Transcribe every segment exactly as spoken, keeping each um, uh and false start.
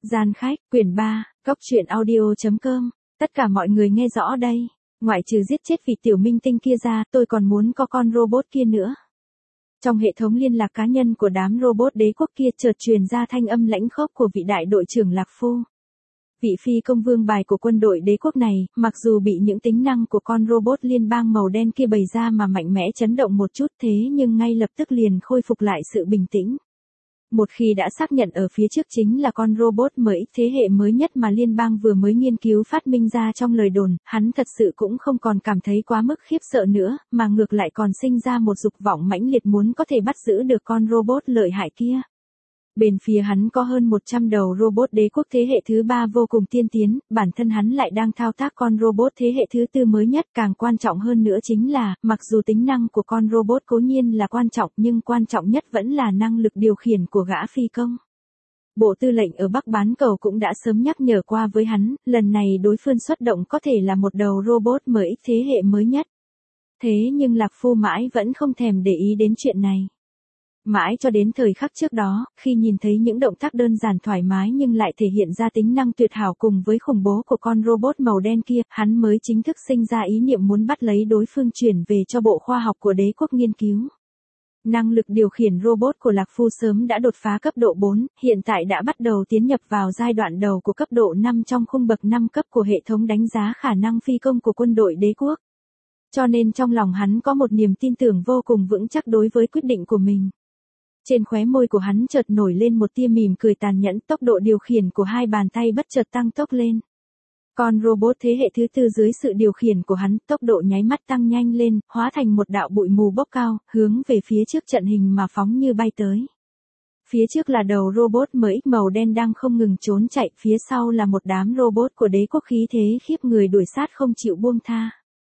Gian khách, quyển ba, Cốc truyện audio.com, tất cả mọi người nghe rõ đây, ngoại trừ giết chết vị tiểu minh tinh kia ra, tôi còn muốn có con robot kia nữa. Trong hệ thống liên lạc cá nhân của đám robot đế quốc kia chợt truyền ra thanh âm lãnh khốc của vị đại đội trưởng Lạc Phu. Vị phi công vương bài của quân đội đế quốc này, mặc dù bị những tính năng của con robot liên bang màu đen kia bày ra mà mạnh mẽ chấn động một chút thế nhưng ngay lập tức liền khôi phục lại sự bình tĩnh. Một khi đã xác nhận ở phía trước chính là con robot mới thế hệ mới nhất mà liên bang vừa mới nghiên cứu phát minh ra trong lời đồn, hắn thật sự cũng không còn cảm thấy quá mức khiếp sợ nữa, mà ngược lại còn sinh ra một dục vọng mãnh liệt muốn có thể bắt giữ được con robot lợi hại kia. Bên phía hắn có hơn một trăm đầu robot đế quốc thế hệ thứ ba vô cùng tiên tiến, bản thân hắn lại đang thao tác con robot thế hệ thứ tư mới nhất. Càng quan trọng hơn nữa chính là, mặc dù tính năng của con robot cố nhiên là quan trọng nhưng quan trọng nhất vẫn là năng lực điều khiển của gã phi công. Bộ tư lệnh ở Bắc Bán Cầu cũng đã sớm nhắc nhở qua với hắn, lần này đối phương xuất động có thể là một đầu robot mới thế hệ mới nhất. Thế nhưng Lạc Phu mãi vẫn không thèm để ý đến chuyện này. Mãi cho đến thời khắc trước đó, khi nhìn thấy những động tác đơn giản thoải mái nhưng lại thể hiện ra tính năng tuyệt hảo cùng với khủng bố của con robot màu đen kia, hắn mới chính thức sinh ra ý niệm muốn bắt lấy đối phương chuyển về cho Bộ Khoa học của đế quốc nghiên cứu. Năng lực điều khiển robot của Lạc Phu sớm đã đột phá cấp độ bốn, hiện tại đã bắt đầu tiến nhập vào giai đoạn đầu của cấp độ năm trong khung bậc năm cấp của hệ thống đánh giá khả năng phi công của quân đội đế quốc. Cho nên trong lòng hắn có một niềm tin tưởng vô cùng vững chắc đối với quyết định của mình. Trên khóe môi của hắn chợt nổi lên một tia mỉm cười tàn nhẫn, tốc độ điều khiển của hai bàn tay bất chợt tăng tốc lên. Con robot thế hệ thứ tư dưới sự điều khiển của hắn, tốc độ nháy mắt tăng nhanh lên, hóa thành một đạo bụi mù bốc cao, hướng về phía trước trận hình mà phóng như bay tới. Phía trước là đầu robot mới màu đen đang không ngừng trốn chạy, phía sau là một đám robot của đế quốc khí thế khiếp người đuổi sát không chịu buông tha.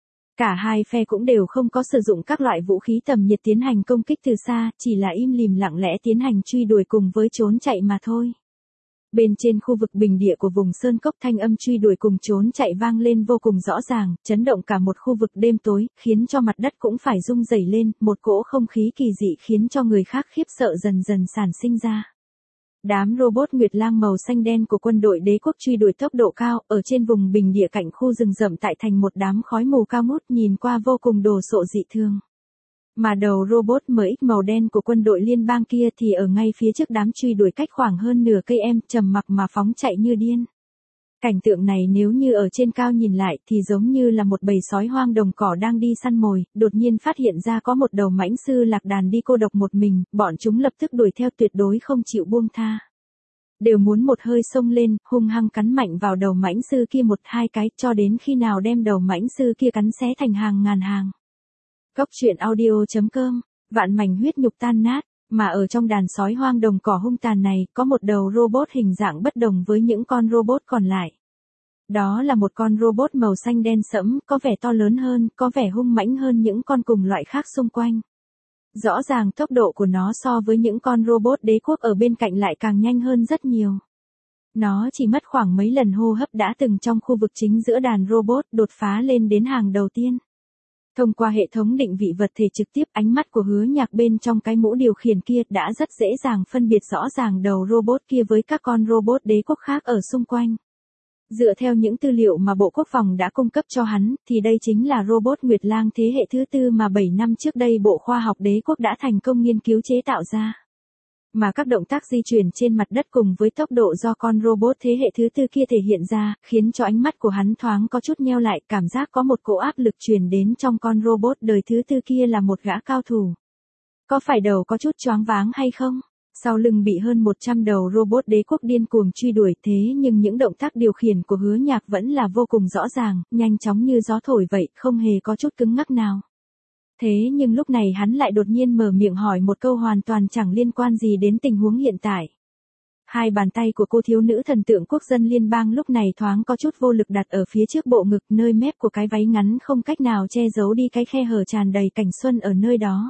Cả hai phe cũng đều không có sử dụng các loại vũ khí tầm nhiệt tiến hành công kích từ xa, chỉ là im lìm lặng lẽ tiến hành truy đuổi cùng với trốn chạy mà thôi. Bên trên khu vực bình địa của vùng sơn cốc thanh âm truy đuổi cùng trốn chạy vang lên vô cùng rõ ràng, chấn động cả một khu vực đêm tối, khiến cho mặt đất cũng phải rung rẩy lên, một cỗ không khí kỳ dị khiến cho người khác khiếp sợ dần dần sản sinh ra. Đám robot Nguyệt Lang màu xanh đen của quân đội đế quốc truy đuổi tốc độ cao, ở trên vùng bình địa cạnh khu rừng rậm tại thành một đám khói mù cao ngút nhìn qua vô cùng đồ sộ dị thường. Mà đầu robot mới màu đen của quân đội liên bang kia thì ở ngay phía trước đám truy đuổi cách khoảng hơn nửa cây em, trầm mặc mà phóng chạy như điên. Cảnh tượng này nếu như ở trên cao nhìn lại thì giống như là một bầy sói hoang đồng cỏ đang đi săn mồi, đột nhiên phát hiện ra có một đầu mãnh sư lạc đàn đi cô độc một mình, bọn chúng lập tức đuổi theo tuyệt đối không chịu buông tha. Đều muốn một hơi xông lên, hung hăng cắn mạnh vào đầu mãnh sư kia một hai cái, cho đến khi nào đem đầu mãnh sư kia cắn xé thành hàng ngàn hàng. Cốc truyện audio.com, vạn mảnh huyết nhục tan nát. Mà ở trong đàn sói hoang đồng cỏ hung tàn này, có một đầu robot hình dạng bất đồng với những con robot còn lại. Đó là một con robot màu xanh đen sẫm, có vẻ to lớn hơn, có vẻ hung mãnh hơn những con cùng loại khác xung quanh. Rõ ràng tốc độ của nó so với những con robot đế quốc ở bên cạnh lại càng nhanh hơn rất nhiều. Nó chỉ mất khoảng mấy lần hô hấp đã từng trong khu vực chính giữa đàn robot đột phá lên đến hàng đầu tiên. Thông qua hệ thống định vị vật thể trực tiếp, ánh mắt của Hứa Nhạc bên trong cái mũ điều khiển kia đã rất dễ dàng phân biệt rõ ràng đầu robot kia với các con robot đế quốc khác ở xung quanh. Dựa theo những tư liệu mà Bộ Quốc phòng đã cung cấp cho hắn, thì đây chính là robot Nguyệt Lang thế hệ thứ tư mà bảy năm trước đây Bộ Khoa học đế quốc đã thành công nghiên cứu chế tạo ra. Mà các động tác di chuyển trên mặt đất cùng với tốc độ do con robot thế hệ thứ tư kia thể hiện ra, khiến cho ánh mắt của hắn thoáng có chút nheo lại, cảm giác có một cỗ áp lực truyền đến trong con robot đời thứ tư kia là một gã cao thủ. Có phải đầu có chút choáng váng hay không? Sau lưng bị hơn một trăm đầu robot đế quốc điên cuồng truy đuổi thế nhưng những động tác điều khiển của Hứa Nhạc vẫn là vô cùng rõ ràng, nhanh chóng như gió thổi vậy, không hề có chút cứng ngắc nào. Thế nhưng lúc này hắn lại đột nhiên mở miệng hỏi một câu hoàn toàn chẳng liên quan gì đến tình huống hiện tại. Hai bàn tay của cô thiếu nữ thần tượng quốc dân liên bang lúc này thoáng có chút vô lực đặt ở phía trước bộ ngực, nơi mép của cái váy ngắn không cách nào che giấu đi cái khe hở tràn đầy cảnh xuân ở nơi đó.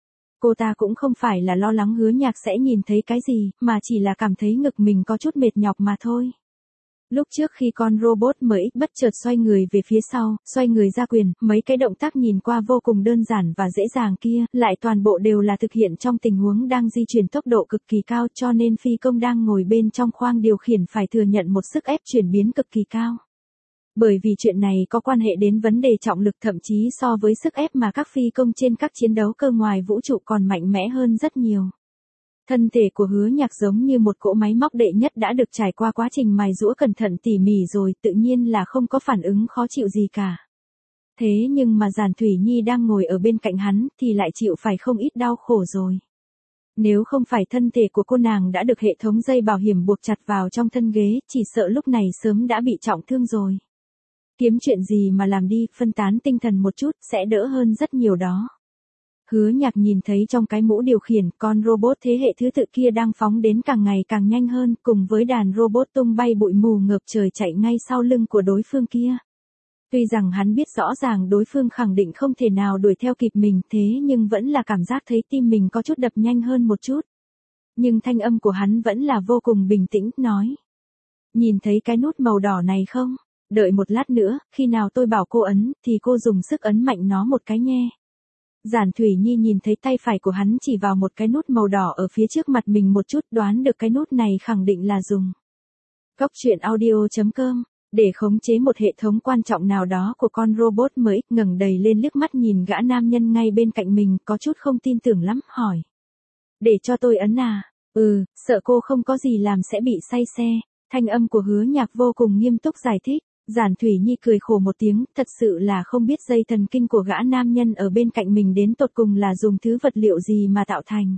Cô ta cũng không phải là lo lắng Hứa Nhạc sẽ nhìn thấy cái gì, mà chỉ là cảm thấy ngực mình có chút mệt nhọc mà thôi. Lúc trước khi con robot mới bất chợt xoay người về phía sau, xoay người ra quyền, mấy cái động tác nhìn qua vô cùng đơn giản và dễ dàng kia, lại toàn bộ đều là thực hiện trong tình huống đang di chuyển tốc độ cực kỳ cao, cho nên phi công đang ngồi bên trong khoang điều khiển phải thừa nhận một sức ép chuyển biến cực kỳ cao. Bởi vì chuyện này có quan hệ đến vấn đề trọng lực, thậm chí so với sức ép mà các phi công trên các chiến đấu cơ ngoài vũ trụ còn mạnh mẽ hơn rất nhiều. Thân thể của Hứa Nhạc giống như một cỗ máy móc đệ nhất đã được trải qua quá trình mài giũa cẩn thận tỉ mỉ rồi, tự nhiên là không có phản ứng khó chịu gì cả. Thế nhưng mà Giản Thủy Nhi đang ngồi ở bên cạnh hắn thì lại chịu phải không ít đau khổ rồi. Nếu không phải thân thể của cô nàng đã được hệ thống dây bảo hiểm buộc chặt vào trong thân ghế, chỉ sợ lúc này sớm đã bị trọng thương rồi. Kiếm chuyện gì mà làm đi, phân tán tinh thần một chút, sẽ đỡ hơn rất nhiều đó. Hứa Nhạc nhìn thấy trong cái mũ điều khiển, con robot thế hệ thứ tự kia đang phóng đến càng ngày càng nhanh hơn, cùng với đàn robot tung bay bụi mù ngập trời chạy ngay sau lưng của đối phương kia. Tuy rằng hắn biết rõ ràng đối phương khẳng định không thể nào đuổi theo kịp mình, thế nhưng vẫn là cảm giác thấy tim mình có chút đập nhanh hơn một chút. Nhưng thanh âm của hắn vẫn là vô cùng bình tĩnh, nói. Nhìn thấy cái nút màu đỏ này không? Đợi một lát nữa, khi nào tôi bảo cô ấn, thì cô dùng sức ấn mạnh nó một cái nhé. Giản Thủy Nhi nhìn thấy tay phải của hắn chỉ vào một cái nút màu đỏ ở phía trước mặt mình một chút, đoán được cái nút này khẳng định là dùng. Cốc truyện audio chấm com, để khống chế một hệ thống quan trọng nào đó của con robot mới, ngẩng đầy lên liếc mắt nhìn gã nam nhân ngay bên cạnh mình, có chút không tin tưởng lắm, hỏi. Để cho tôi ấn à? Ừ, sợ cô không có gì làm sẽ bị say xe. Thanh âm của Hứa Nhạc vô cùng nghiêm túc giải thích. Giản Thủy Nhi cười khổ một tiếng, thật sự là không biết dây thần kinh của gã nam nhân ở bên cạnh mình đến tột cùng là dùng thứ vật liệu gì mà tạo thành.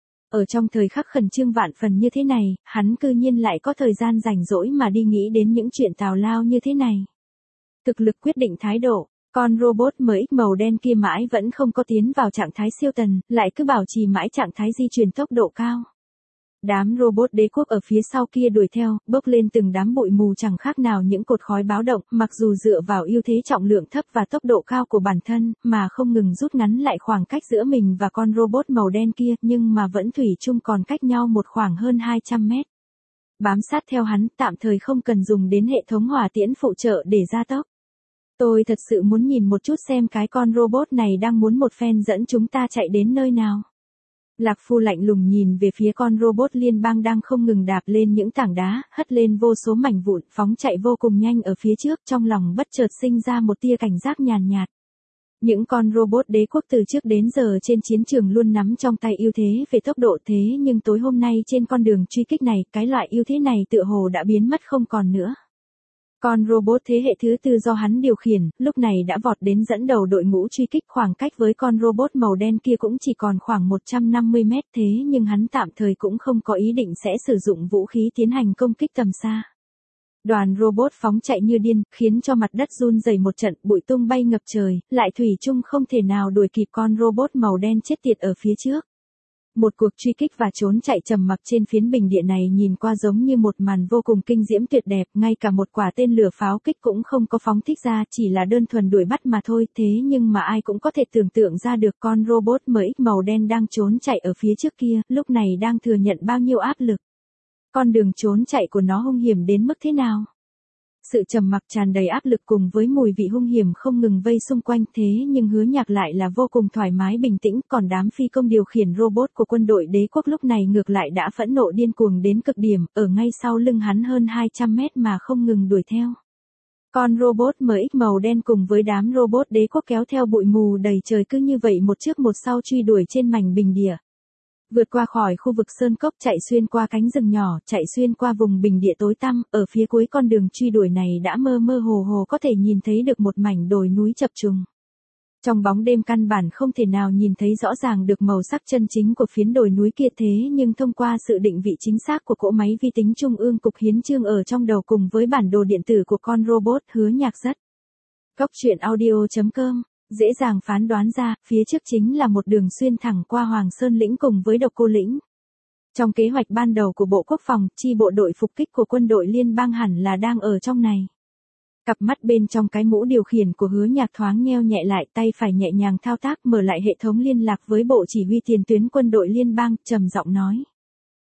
Ở trong thời khắc khẩn trương vạn phần như thế này, hắn cư nhiên lại có thời gian rảnh rỗi mà đi nghĩ đến những chuyện tào lao như thế này. Thực lực quyết định thái độ, con robot mới màu đen kia mãi vẫn không có tiến vào trạng thái siêu tần, lại cứ bảo trì mãi trạng thái di chuyển tốc độ cao. Đám robot đế quốc ở phía sau kia đuổi theo, bốc lên từng đám bụi mù chẳng khác nào những cột khói báo động, mặc dù dựa vào ưu thế trọng lượng thấp và tốc độ cao của bản thân, mà không ngừng rút ngắn lại khoảng cách giữa mình và con robot màu đen kia, nhưng mà vẫn thủy chung còn cách nhau một khoảng hơn hai trăm mét. Bám sát theo hắn, tạm thời không cần dùng đến hệ thống hỏa tiễn phụ trợ để gia tốc. Tôi thật sự muốn nhìn một chút xem cái con robot này đang muốn một phen dẫn chúng ta chạy đến nơi nào. Lạc Phu lạnh lùng nhìn về phía con robot liên bang đang không ngừng đạp lên những tảng đá, hất lên vô số mảnh vụn, phóng chạy vô cùng nhanh ở phía trước, trong lòng bất chợt sinh ra một tia cảnh giác nhàn nhạt. Những con robot đế quốc từ trước đến giờ trên chiến trường luôn nắm trong tay ưu thế về tốc độ, thế nhưng tối hôm nay trên con đường truy kích này, cái loại ưu thế này tựa hồ đã biến mất không còn nữa. Con robot thế hệ thứ tư do hắn điều khiển, lúc này đã vọt đến dẫn đầu đội ngũ truy kích, khoảng cách với con robot màu đen kia cũng chỉ còn khoảng một trăm năm mươi mét, thế nhưng hắn tạm thời cũng không có ý định sẽ sử dụng vũ khí tiến hành công kích tầm xa. Đoàn robot phóng chạy như điên, khiến cho mặt đất run rẩy một trận, bụi tung bay ngập trời, lại thủy chung không thể nào đuổi kịp con robot màu đen chết tiệt ở phía trước. Một cuộc truy kích và trốn chạy trầm mặc trên phiến bình địa này nhìn qua giống như một màn vô cùng kinh diễm tuyệt đẹp, ngay cả một quả tên lửa pháo kích cũng không có phóng thích ra, chỉ là đơn thuần đuổi bắt mà thôi, thế nhưng mà ai cũng có thể tưởng tượng ra được con robot mới màu đen đang trốn chạy ở phía trước kia, lúc này đang thừa nhận bao nhiêu áp lực. Con đường trốn chạy của nó hung hiểm đến mức thế nào? Sự trầm mặc tràn đầy áp lực cùng với mùi vị hung hiểm không ngừng vây xung quanh, thế nhưng Hứa Nhạc lại là vô cùng thoải mái bình tĩnh, còn đám phi công điều khiển robot của quân đội đế quốc lúc này ngược lại đã phẫn nộ điên cuồng đến cực điểm, ở ngay sau lưng hắn hơn hai trăm mét mà không ngừng đuổi theo. Con robot em ích màu đen cùng với đám robot đế quốc kéo theo bụi mù đầy trời cứ như vậy một trước một sau truy đuổi trên mảnh bình địa. Vượt qua khỏi khu vực sơn cốc, chạy xuyên qua cánh rừng nhỏ, chạy xuyên qua vùng bình địa tối tăm, ở phía cuối con đường truy đuổi này đã mơ mơ hồ hồ có thể nhìn thấy được một mảnh đồi núi chập trùng. Trong bóng đêm căn bản không thể nào nhìn thấy rõ ràng được màu sắc chân chính của phiến đồi núi kia, thế nhưng thông qua sự định vị chính xác của cỗ máy vi tính trung ương cục hiến chương ở trong đầu cùng với bản đồ điện tử của con robot, Hứa Nhạc rất. Cốc truyện audio chấm com dễ dàng phán đoán ra, phía trước chính là một đường xuyên thẳng qua Hoàng Sơn lĩnh cùng với Độc Cô lĩnh. Trong kế hoạch ban đầu của Bộ Quốc phòng, chi bộ đội phục kích của quân đội liên bang hẳn là đang ở trong này. Cặp mắt bên trong cái mũ điều khiển của Hứa Nhạc thoáng nheo nhẹ lại, tay phải nhẹ nhàng thao tác mở lại hệ thống liên lạc với Bộ Chỉ huy tiền tuyến quân đội liên bang, trầm giọng nói.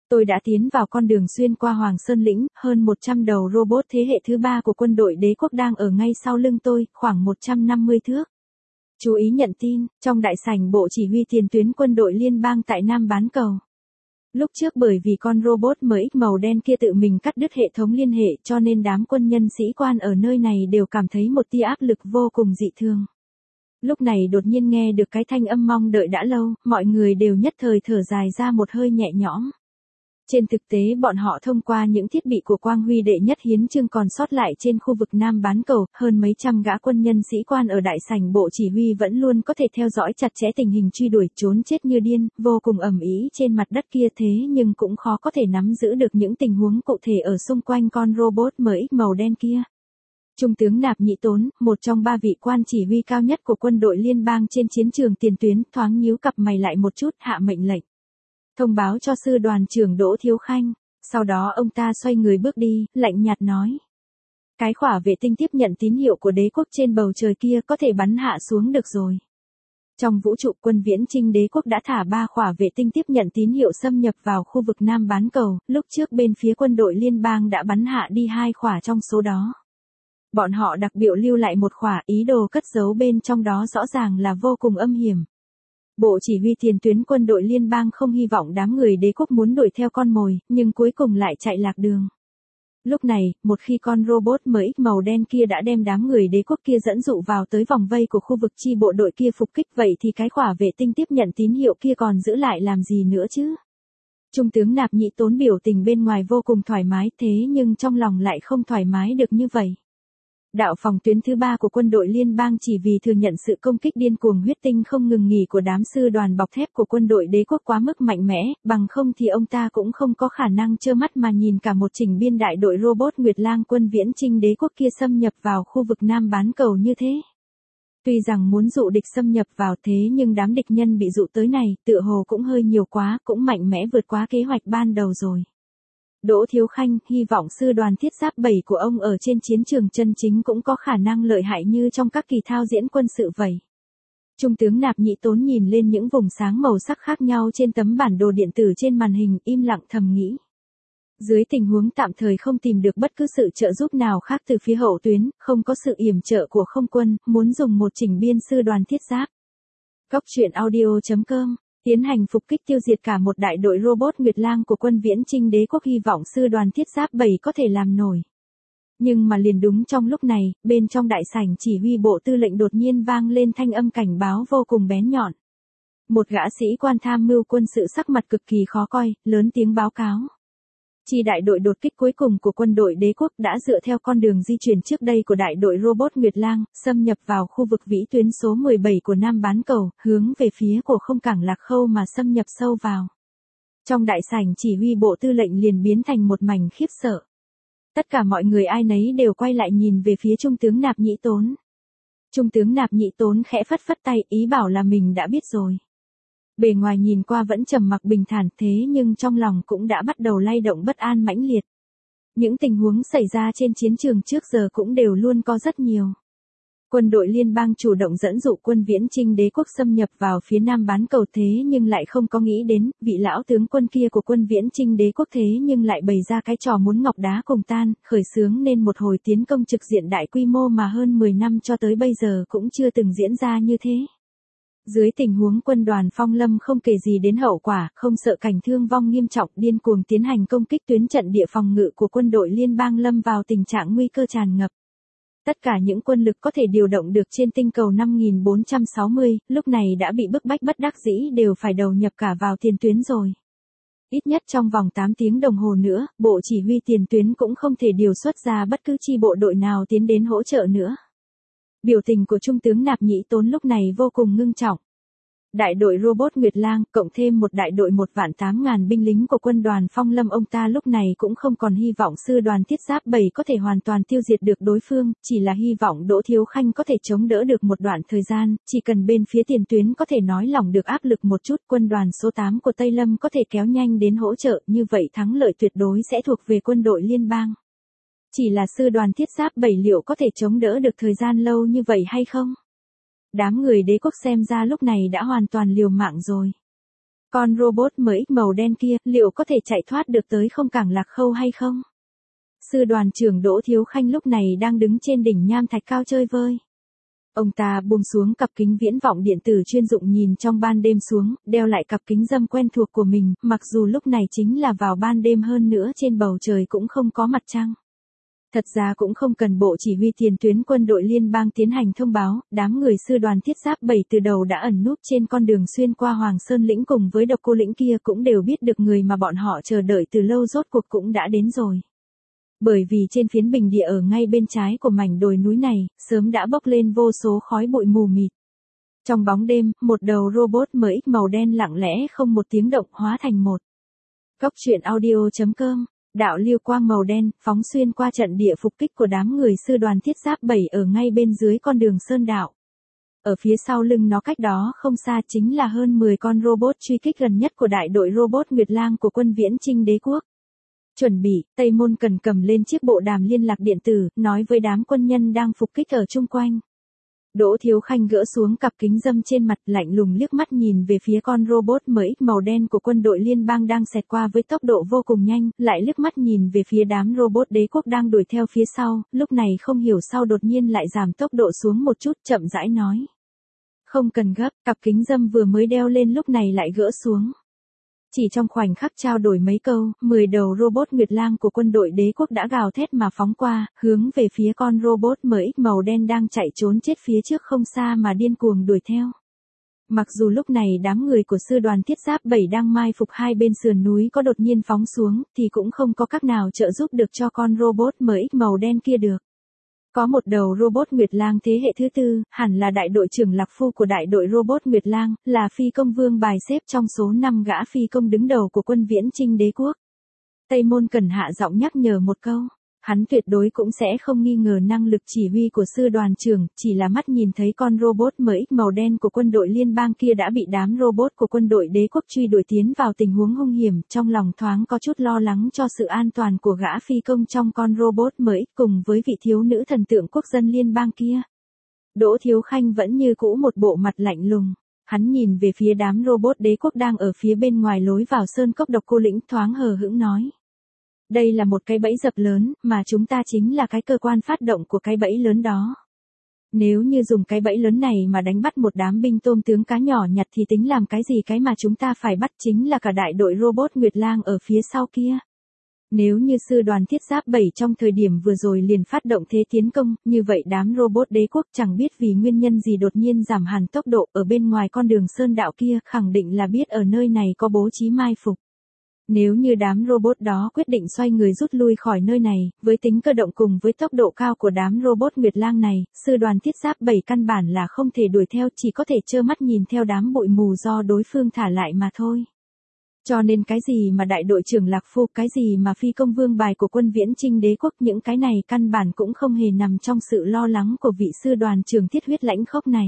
Tôi đã tiến vào con đường xuyên qua Hoàng Sơn Lĩnh, hơn một trăm đầu robot thế hệ thứ ba của quân đội đế quốc đang ở ngay sau lưng tôi, khoảng một trăm năm mươi thước. Chú ý nhận tin, trong đại sảnh bộ chỉ huy tiền tuyến quân đội liên bang tại Nam bán cầu. Lúc trước bởi vì con robot em ích màu đen kia tự mình cắt đứt hệ thống liên hệ cho nên đám quân nhân sĩ quan ở nơi này đều cảm thấy một tia áp lực vô cùng dị thường. Lúc này đột nhiên nghe được cái thanh âm mong đợi đã lâu, mọi người đều nhất thời thở dài ra một hơi nhẹ nhõm. Trên thực tế bọn họ thông qua những thiết bị của Quang Huy đệ nhất hiến chương còn sót lại trên khu vực Nam bán cầu, hơn mấy trăm gã quân nhân sĩ quan ở đại sảnh bộ chỉ huy vẫn luôn có thể theo dõi chặt chẽ tình hình truy đuổi trốn chết như điên, vô cùng ầm ĩ trên mặt đất kia thế nhưng cũng khó có thể nắm giữ được những tình huống cụ thể ở xung quanh con robot em ích màu đen kia. Trung tướng Nạp Nhĩ Tốn, một trong ba vị quan chỉ huy cao nhất của quân đội liên bang trên chiến trường tiền tuyến, thoáng nhíu cặp mày lại một chút, hạ mệnh lệnh. Thông báo cho sư đoàn trưởng Đỗ Thiếu Khanh, sau đó ông ta xoay người bước đi, lạnh nhạt nói. Cái khỏa vệ tinh tiếp nhận tín hiệu của đế quốc trên bầu trời kia có thể bắn hạ xuống được rồi. Trong vũ trụ quân viễn chinh đế quốc đã thả ba khỏa vệ tinh tiếp nhận tín hiệu xâm nhập vào khu vực Nam bán cầu, lúc trước bên phía quân đội liên bang đã bắn hạ đi hai khỏa trong số đó. Bọn họ đặc biệt lưu lại một khỏa, ý đồ cất giấu bên trong đó rõ ràng là vô cùng âm hiểm. Bộ chỉ huy tiền tuyến quân đội liên bang không hy vọng đám người đế quốc muốn đuổi theo con mồi, nhưng cuối cùng lại chạy lạc đường. Lúc này, một khi con robot em ích màu đen kia đã đem đám người đế quốc kia dẫn dụ vào tới vòng vây của khu vực chi bộ đội kia phục kích, vậy thì cái khỏa vệ tinh tiếp nhận tín hiệu kia còn giữ lại làm gì nữa chứ? Trung tướng Nạp Nhĩ Tốn biểu tình bên ngoài vô cùng thoải mái, thế nhưng trong lòng lại không thoải mái được như vậy. Đạo phòng tuyến thứ ba của quân đội liên bang chỉ vì thừa nhận sự công kích điên cuồng huyết tinh không ngừng nghỉ của đám sư đoàn bọc thép của quân đội đế quốc quá mức mạnh mẽ, bằng không thì ông ta cũng không có khả năng trơ mắt mà nhìn cả một chỉnh biên đại đội robot Nguyệt Lang quân viễn chinh đế quốc kia xâm nhập vào khu vực Nam bán cầu như thế. Tuy rằng muốn dụ địch xâm nhập vào thế nhưng đám địch nhân bị dụ tới này, tựa hồ cũng hơi nhiều quá, cũng mạnh mẽ vượt quá kế hoạch ban đầu rồi. Đỗ Thiếu Khanh, hy vọng sư đoàn thiết giáp bảy của ông ở trên chiến trường chân chính cũng có khả năng lợi hại như trong các kỳ thao diễn quân sự vậy. Trung tướng Nạp Nhĩ Tốn nhìn lên những vùng sáng màu sắc khác nhau trên tấm bản đồ điện tử trên màn hình, im lặng thầm nghĩ. Dưới tình huống tạm thời không tìm được bất cứ sự trợ giúp nào khác từ phía hậu tuyến, không có sự yểm trợ của không quân, muốn dùng một chỉnh biên sư đoàn thiết giáp. Góc truyện audio chấm com tiến hành phục kích tiêu diệt cả một đại đội robot Nguyệt Lang của quân viễn chinh đế quốc, hy vọng sư đoàn thiết giáp bảy có thể làm nổi. Nhưng mà liền đúng trong lúc này, bên trong đại sảnh chỉ huy bộ tư lệnh đột nhiên vang lên thanh âm cảnh báo vô cùng bén nhọn. Một gã sĩ quan tham mưu quân sự sắc mặt cực kỳ khó coi, lớn tiếng báo cáo. Chi đại đội đột kích cuối cùng của quân đội đế quốc đã dựa theo con đường di chuyển trước đây của đại đội robot Nguyệt Lang, xâm nhập vào khu vực vĩ tuyến số mười bảy của Nam bán cầu, hướng về phía của không cảng Lạc Khâu mà xâm nhập sâu vào. Trong đại sảnh chỉ huy bộ tư lệnh liền biến thành một mảnh khiếp sợ. Tất cả mọi người ai nấy đều quay lại nhìn về phía Trung tướng Nạp Nhĩ Tốn. Trung tướng Nạp Nhĩ Tốn khẽ phất phất tay, ý bảo là mình đã biết rồi. Bề ngoài nhìn qua vẫn trầm mặc bình thản, thế nhưng trong lòng cũng đã bắt đầu lay động bất an mãnh liệt. Những tình huống xảy ra trên chiến trường trước giờ cũng đều luôn có rất nhiều. Quân đội liên bang chủ động dẫn dụ quân viễn chinh đế quốc xâm nhập vào phía Nam bán cầu, thế nhưng lại không có nghĩ đến, vị lão tướng quân kia của quân viễn chinh đế quốc thế nhưng lại bày ra cái trò muốn ngọc đá cùng tan, khởi xướng nên một hồi tiến công trực diện đại quy mô mà hơn mười năm cho tới bây giờ cũng chưa từng diễn ra như thế. Dưới tình huống quân đoàn Phong Lâm không kể gì đến hậu quả, không sợ cảnh thương vong nghiêm trọng, điên cuồng tiến hành công kích tuyến trận địa phòng ngự của quân đội liên bang lâm vào tình trạng nguy cơ tràn ngập. Tất cả những quân lực có thể điều động được trên tinh cầu năm nghìn bốn trăm sáu mươi, lúc này đã bị bức bách bất đắc dĩ đều phải đầu nhập cả vào tiền tuyến rồi. Ít nhất trong vòng tám tiếng đồng hồ nữa, bộ chỉ huy tiền tuyến cũng không thể điều xuất ra bất cứ chi bộ đội nào tiến đến hỗ trợ nữa. Biểu tình của Trung tướng Nạp Nhĩ Tốn lúc này vô cùng ngưng trọng. Đại đội robot Nguyệt Lang, cộng thêm một đại đội một vạn tám ngàn binh lính của quân đoàn Phong Lâm, ông ta lúc này cũng không còn hy vọng sư đoàn thiết giáp bảy có thể hoàn toàn tiêu diệt được đối phương, chỉ là hy vọng Đỗ Thiếu Khanh có thể chống đỡ được một đoạn thời gian, chỉ cần bên phía tiền tuyến có thể nói lỏng được áp lực một chút, quân đoàn số tám của Tây Lâm có thể kéo nhanh đến hỗ trợ, như vậy thắng lợi tuyệt đối sẽ thuộc về quân đội liên bang. Chỉ là sư đoàn thiết giáp bảy liệu có thể chống đỡ được thời gian lâu như vậy hay không? Đám người đế quốc xem ra lúc này đã hoàn toàn liều mạng rồi. Con robot mới màu đen kia, liệu có thể chạy thoát được tới không Cảng Lạc Khâu hay không? Sư đoàn trưởng Đỗ Thiếu Khanh lúc này đang đứng trên đỉnh nham thạch cao chơi vơi. Ông ta buông xuống cặp kính viễn vọng điện tử chuyên dụng nhìn trong ban đêm xuống, đeo lại cặp kính râm quen thuộc của mình, mặc dù lúc này chính là vào ban đêm hơn nữa trên bầu trời cũng không có mặt trăng. Thật ra cũng không cần Bộ Chỉ huy Tiền tuyến quân đội liên bang tiến hành thông báo, đám người sư đoàn thiết giáp bảy từ đầu đã ẩn núp trên con đường xuyên qua Hoàng Sơn lĩnh cùng với Độc Cô lĩnh kia cũng đều biết được người mà bọn họ chờ đợi từ lâu rốt cuộc cũng đã đến rồi. Bởi vì trên phiến bình địa ở ngay bên trái của mảnh đồi núi này, sớm đã bốc lên vô số khói bụi mù mịt. Trong bóng đêm, một đầu robot em ích màu đen lặng lẽ không một tiếng động hóa thành một. Cốc truyện audio chấm com, đạo lưu quang màu đen, phóng xuyên qua trận địa phục kích của đám người sư đoàn thiết giáp bảy ở ngay bên dưới con đường sơn đạo. Ở phía sau lưng nó cách đó không xa chính là hơn mười con robot truy kích gần nhất của đại đội robot Nguyệt Lang của quân Viễn Chinh Đế quốc. Chuẩn bị, Tây Môn Cần cầm lên chiếc bộ đàm liên lạc điện tử, nói với đám quân nhân đang phục kích ở chung quanh. Đỗ Thiếu Khanh gỡ xuống cặp kính râm trên mặt, lạnh lùng liếc mắt nhìn về phía con robot em ích màu đen của quân đội liên bang đang xẹt qua với tốc độ vô cùng nhanh, lại liếc mắt nhìn về phía đám robot đế quốc đang đuổi theo phía sau, lúc này không hiểu sao đột nhiên lại giảm tốc độ xuống một chút, chậm rãi nói. Không cần gấp, cặp kính râm vừa mới đeo lên lúc này lại gỡ xuống. Chỉ trong khoảnh khắc trao đổi mấy câu, mười đầu robot Nguyệt Lang của quân đội đế quốc đã gào thét mà phóng qua, hướng về phía con robot em ích màu đen đang chạy trốn chết phía trước không xa mà điên cuồng đuổi theo. Mặc dù lúc này đám người của sư đoàn thiết giáp bảy đang mai phục hai bên sườn núi có đột nhiên phóng xuống, thì cũng không có cách nào trợ giúp được cho con robot em ích màu đen kia được. Có một đầu robot Nguyệt Lang thế hệ thứ tư, hẳn là đại đội trưởng Lạc Phu của đại đội robot Nguyệt Lang, là phi công vương bài xếp trong số năm gã phi công đứng đầu của quân Viễn Chinh Đế quốc. Tây Môn Cần hạ giọng nhắc nhở một câu, hắn tuyệt đối cũng sẽ không nghi ngờ năng lực chỉ huy của sư đoàn trưởng, chỉ là mắt nhìn thấy con robot em ích màu đen của quân đội liên bang kia đã bị đám robot của quân đội đế quốc truy đuổi tiến vào tình huống hung hiểm, trong lòng thoáng có chút lo lắng cho sự an toàn của gã phi công trong con robot em ích cùng với vị thiếu nữ thần tượng quốc dân liên bang kia. Đỗ Thiếu Khanh vẫn như cũ một bộ mặt lạnh lùng. Hắn nhìn về phía đám robot đế quốc đang ở phía bên ngoài lối vào sơn cốc Độc Cô lĩnh, thoáng hờ hững nói. Đây là một cái bẫy dập lớn, mà chúng ta chính là cái cơ quan phát động của cái bẫy lớn đó. Nếu như dùng cái bẫy lớn này mà đánh bắt một đám binh tôm tướng cá nhỏ nhặt thì tính làm cái gì, cái mà chúng ta phải bắt chính là cả đại đội robot Nguyệt Lang ở phía sau kia. Nếu như sư đoàn thiết giáp bảy trong thời điểm vừa rồi liền phát động thế tiến công, như vậy đám robot đế quốc chẳng biết vì nguyên nhân gì đột nhiên giảm hẳn tốc độ ở bên ngoài con đường sơn đạo kia, khẳng định là biết ở nơi này có bố trí mai phục. Nếu như đám robot đó quyết định xoay người rút lui khỏi nơi này, với tính cơ động cùng với tốc độ cao của đám robot Nguyệt Lang này, sư đoàn thiết giáp bảy căn bản là không thể đuổi theo, chỉ có thể trơ mắt nhìn theo đám bụi mù do đối phương thả lại mà thôi. Cho nên cái gì mà đại đội trưởng Lạc Phu, cái gì mà phi công vương bài của quân Viễn Chinh Đế quốc, những cái này căn bản cũng không hề nằm trong sự lo lắng của vị sư đoàn trưởng thiết huyết lãnh khốc này.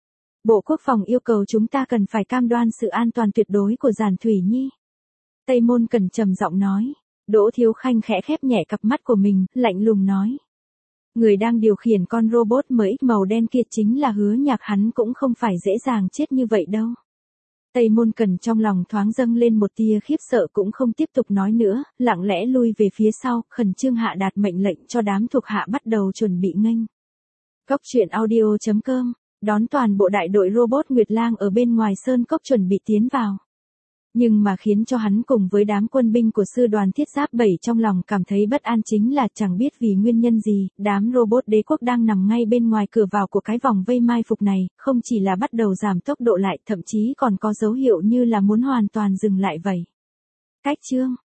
Bộ Quốc phòng yêu cầu chúng ta cần phải cam đoan sự an toàn tuyệt đối của Giản Thủy Nhi. Tây Môn Cần trầm giọng nói. Đỗ Thiếu Khanh khẽ khép nhẹ cặp mắt của mình, lạnh lùng nói. Người đang điều khiển con robot em ích màu đen kia chính là Hứa Nhạc, hắn cũng không phải dễ dàng chết như vậy đâu. Tây Môn Cần trong lòng thoáng dâng lên một tia khiếp sợ, cũng không tiếp tục nói nữa, lặng lẽ lui về phía sau, khẩn trương hạ đạt mệnh lệnh cho đám thuộc hạ bắt đầu chuẩn bị nghênh. Cốc truyện audio chấm com, đón toàn bộ đại đội robot Nguyệt Lang ở bên ngoài sơn cốc chuẩn bị tiến vào. Nhưng mà khiến cho hắn cùng với đám quân binh của sư đoàn thiết giáp bảy trong lòng cảm thấy bất an chính là chẳng biết vì nguyên nhân gì, đám robot đế quốc đang nằm ngay bên ngoài cửa vào của cái vòng vây mai phục này, không chỉ là bắt đầu giảm tốc độ lại, thậm chí còn có dấu hiệu như là muốn hoàn toàn dừng lại vậy. Cách chương